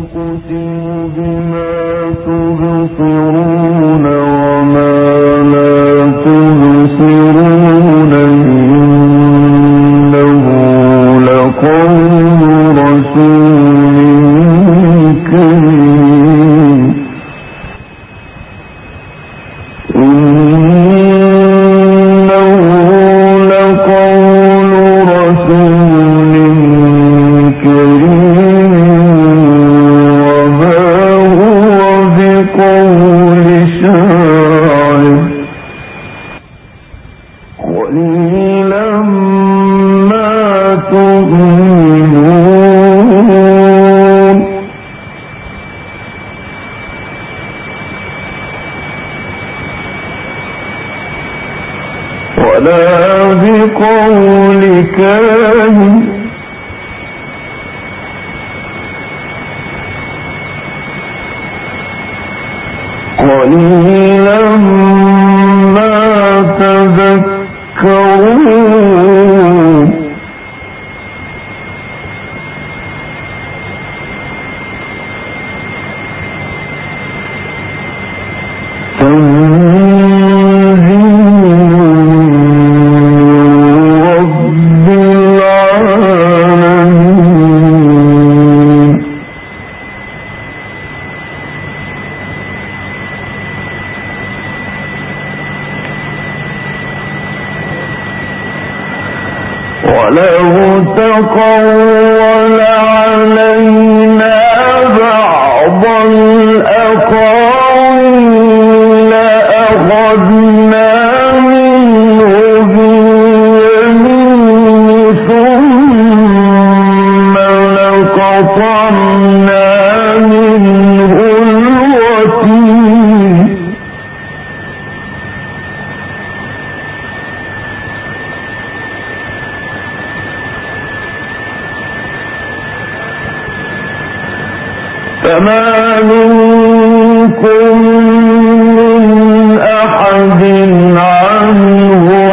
فما منكم من أحد عنه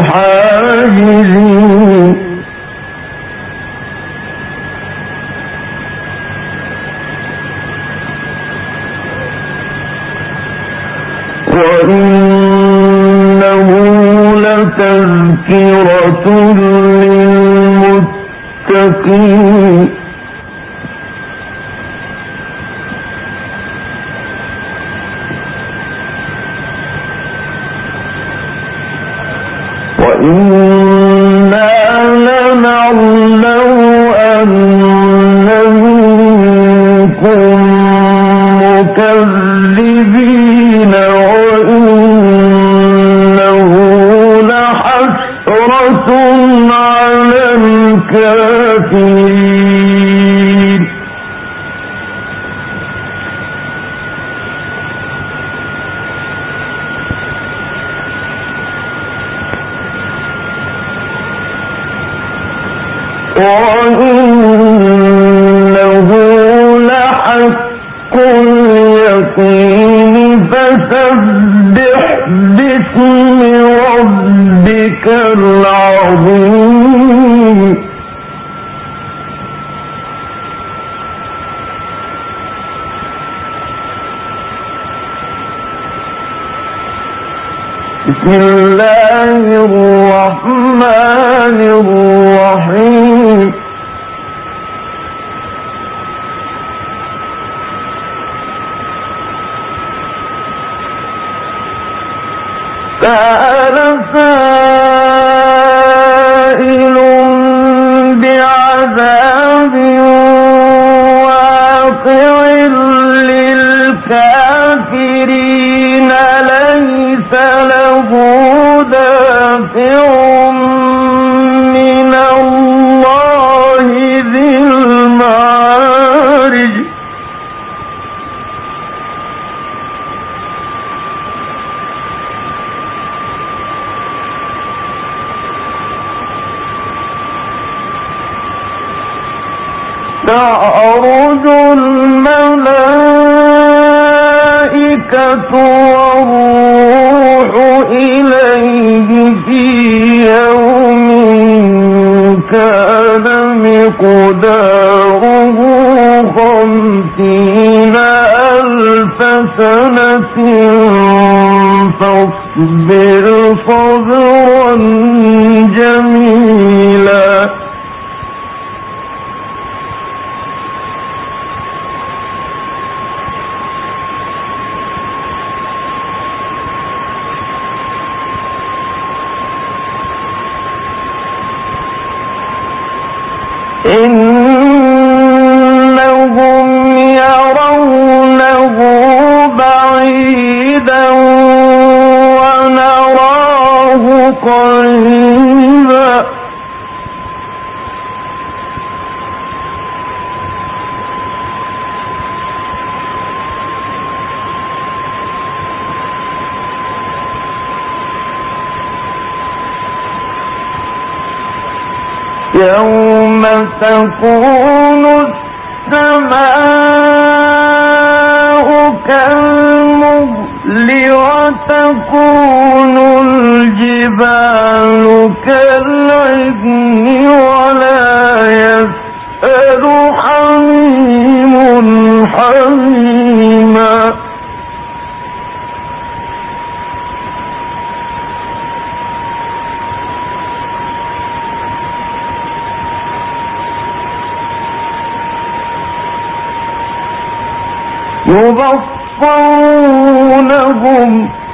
حاجزين وإنه لتذكرة للمتقين وإنا لنعلم أن منكم مكذبين وإنه لحسرة على الكافرين وإنه لحق اليقين فسبح باسم ربك العظيم بسم الله الرحمن الرحيم سأل سائل بعذاب واقع للكافرين ليس له دافع من الله ذي المعارج تعرج الملائكة والروح إليه في يوم كان مقداره 50 حسنة فاصبر صبرا جميلا إنهم يرونه بعيدا ونراه قريبا يوم تكون السماء كالمهل وتكون الجبال كالعهن ولا يسأل حميم حميما يبصرونهم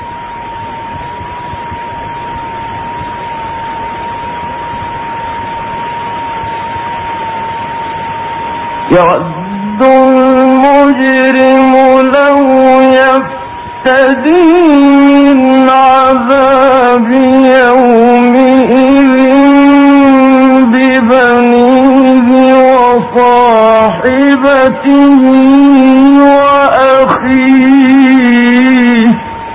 يود المجرم لو يفتدي من عذاب يومئذ ببنيه وصاحبته وأخيه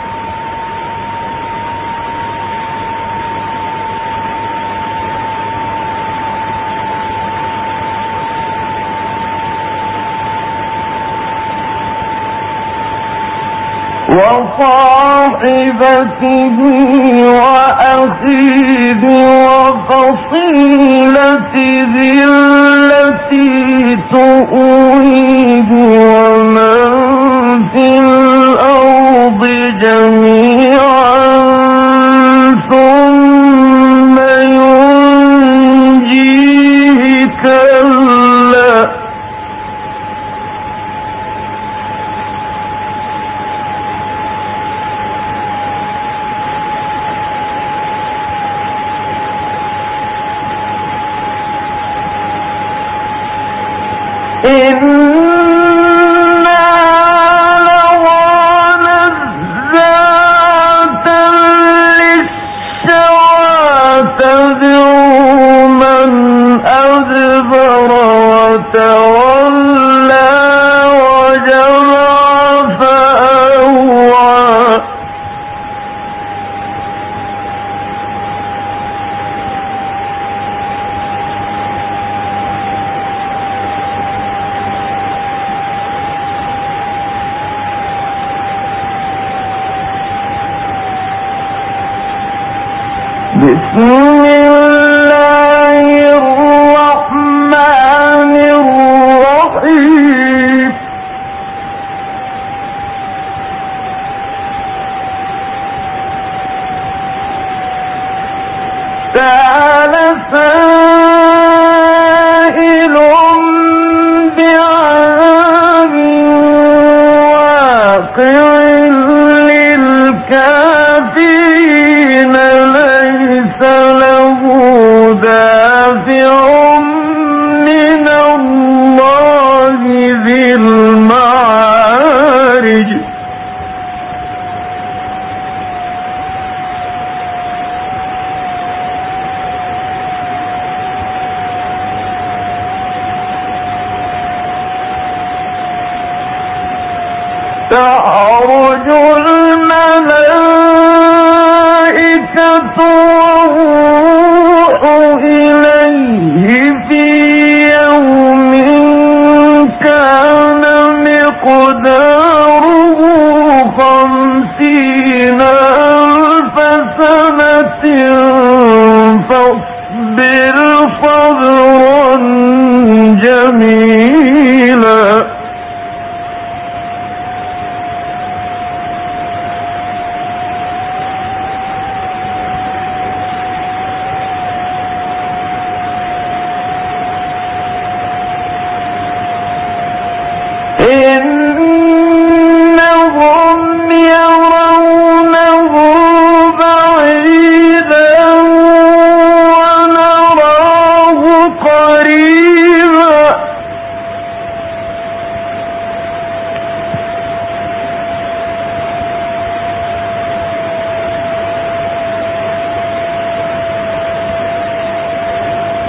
وفصيلته التي تؤويه ومن في الأرض جميعا ثم ينجيه كلا إنا لها نزاعة للشوى تدعو من أدبر وتولى وجمع فأوعى بسم الله الرحمن الرحيم سأل سائل بعذاب واقع للكافرين ليس له دافع من الله ذي المعارج تعرج الملائكة والروح إليه في يوم كان مقداره 50,000 سنة فاصبر صبرا جميلا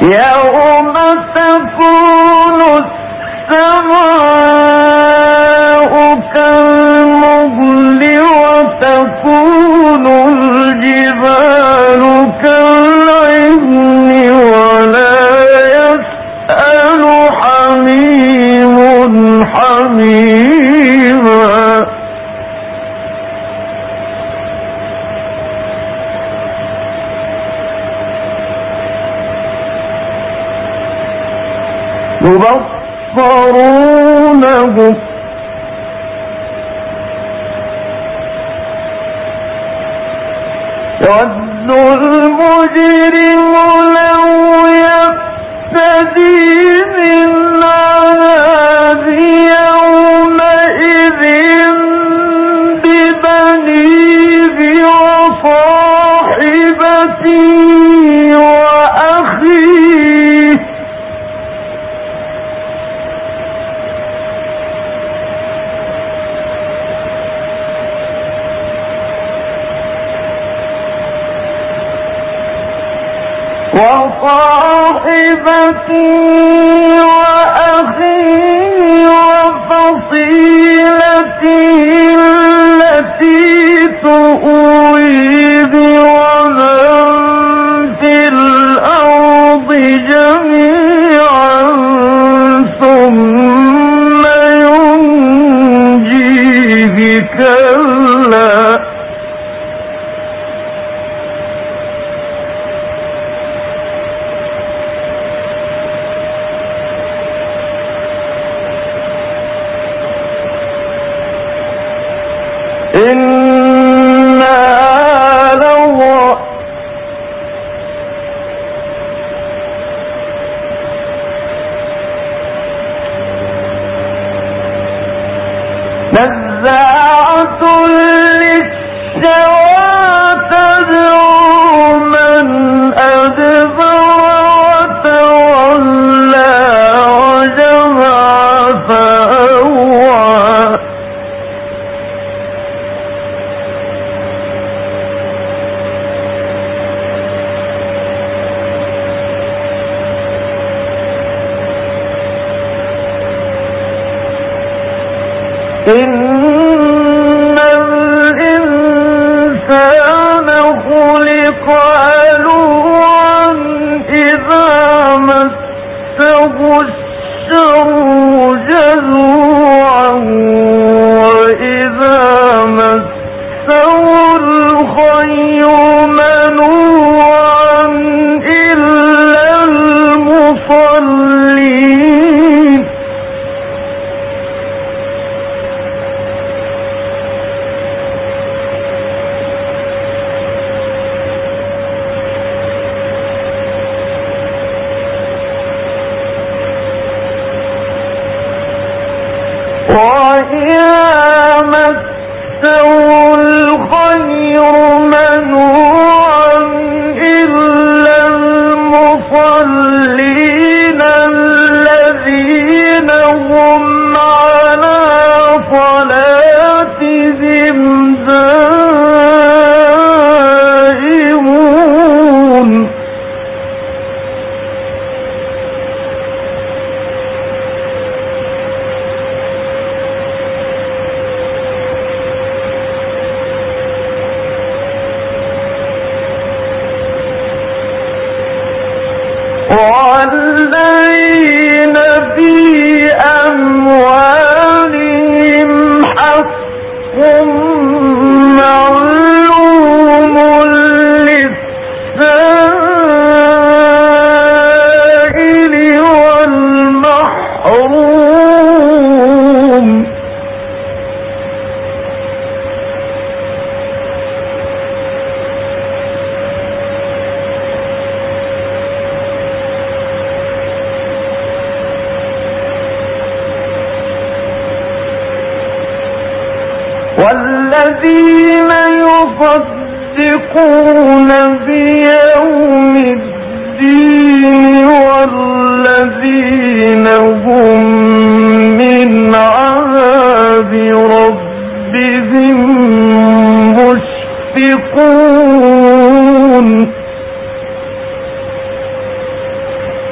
يوم تكون السماء كالمهل وتكون الجبال كالعهن ولا يسأل حميم حميما يبصرونهم يود المجرم لو يفتدي من عذاب يومئذ ببنيه وصاحبته وأخيه وأخيه وفصيلته التي تؤويه ومن في الأرض جميعا ثم ينجيه كلا نزاعة للشوى تدعو من أدبر وتولى وجمع فأوعى إن الإنسان خلق هلوعا إذا مسه الشر جزوعا وإذا مسه الخير منوعا إلا المصلين وإذا مسه الخير منوعا إلا المصلين الذين هم على صلاتهم دائمون والذين في أموالهم حق معلوم للسائل والمحروم والذين يصدقون بيوم الدين والذين هم من عذاب ربهم مشفقون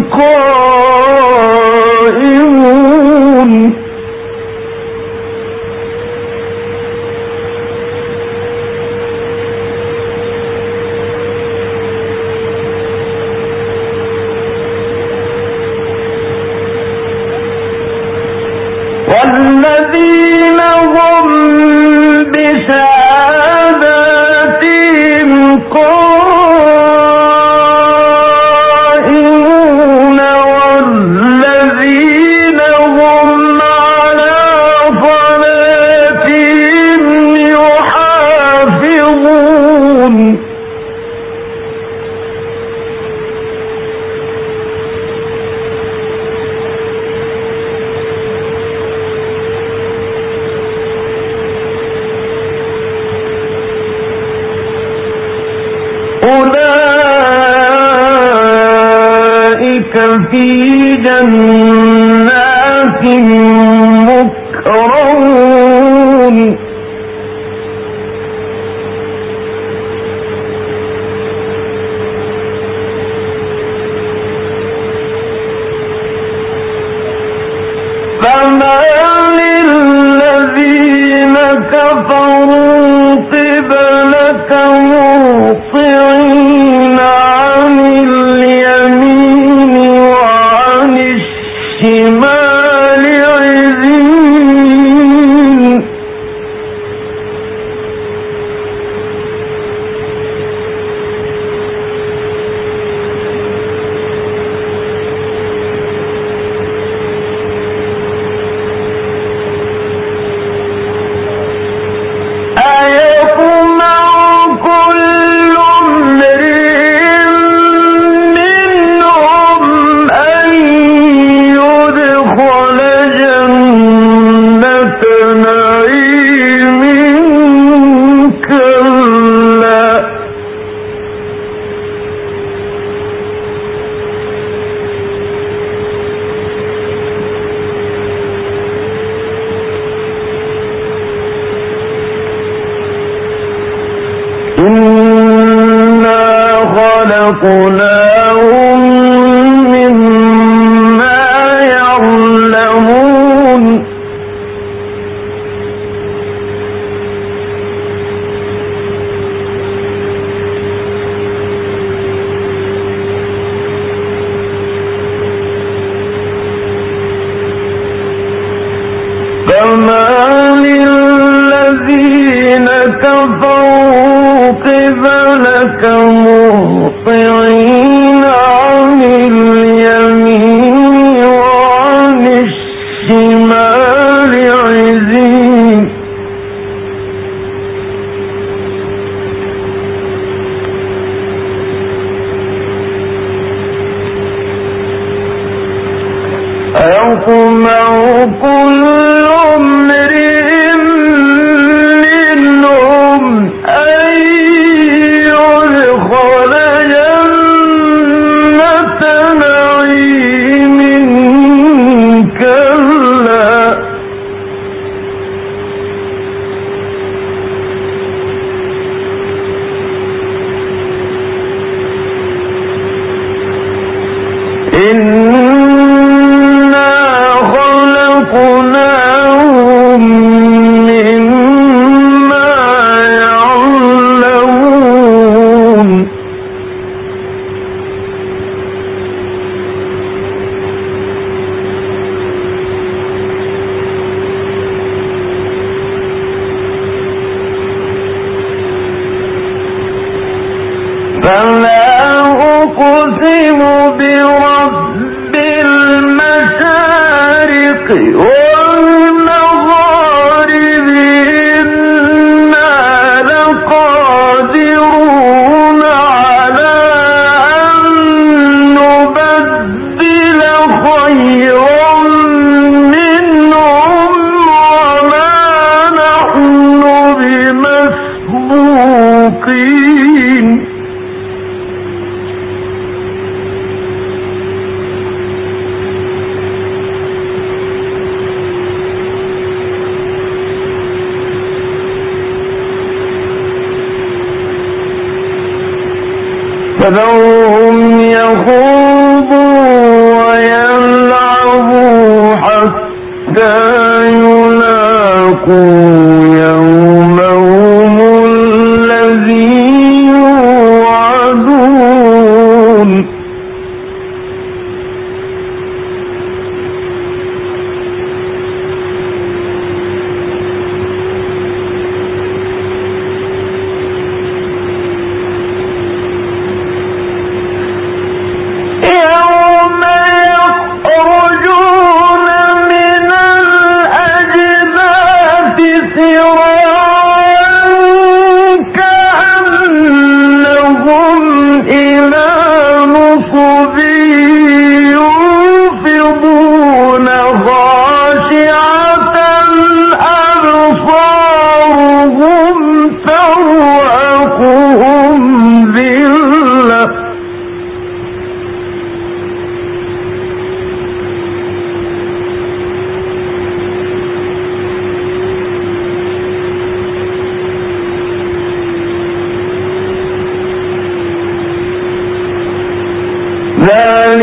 قائمون والذين هم بشهاداتهم قائمون والذين هم على صلاتهم يحافظون أولئك في جنات مكرمون فما للذين كفروا قبلك مهطعين عن اليمين وعن الشمال عزين إنا خلقناهم مما يعلمون فما للذين كفروا قبلك مهطعين عن اليمين وعن الشمال عزين أيطمع كل امرئ منهم أن يدخل جنة نعيم كلا إنا خلقناهم مما يعلمون فلا أقسم برب المشارق والمغارب إنا لقادرون على أن نبدل خيرا منهم وما نحن بمسبوقين فذرهم يخوضوا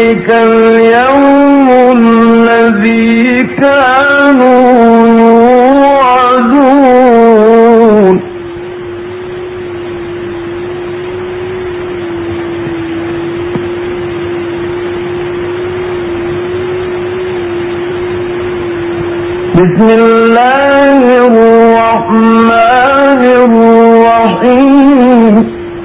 ذلك اليوم الذي كانوا يوعدون بسم الله الرحمن الرحيم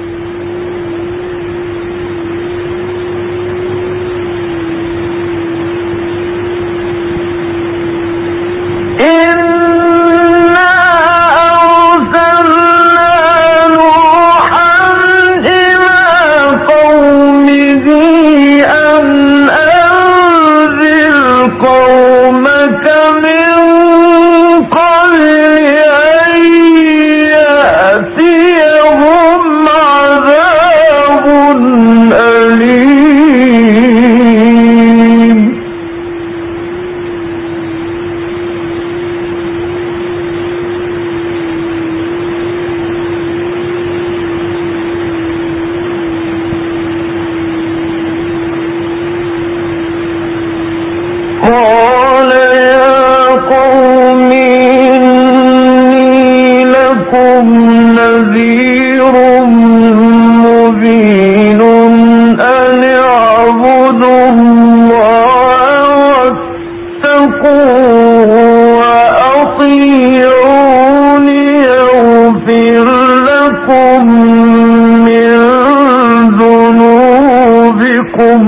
قال يا قوم إني لكم نذير مبين أن اعبدوا الله واتقوه وأطيعون يغفر لكم من ذنوبكم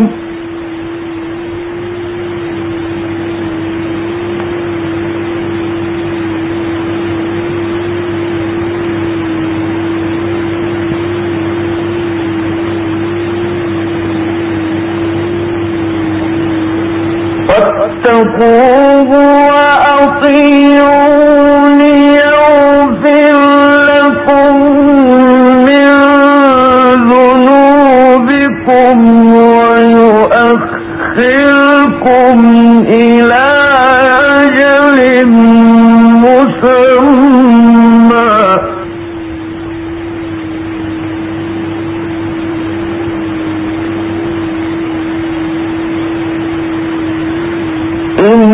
واتقوه وأطيعون يغفر لكم من ذنوبكم ويؤخركم إلى أجل مسمى إن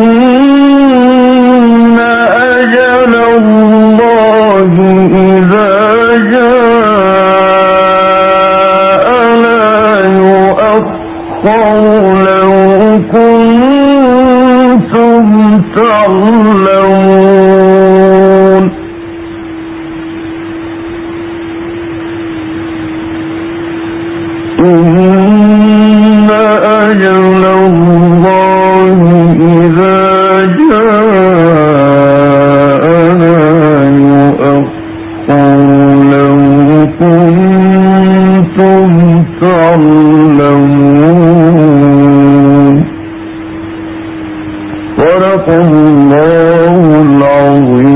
أجل الله إذا جاء لا يؤخر لو كنتم تعلمون إن أجل الله إذا جاء لا يؤخر لو كنتم تعلمون صدق الله العظيم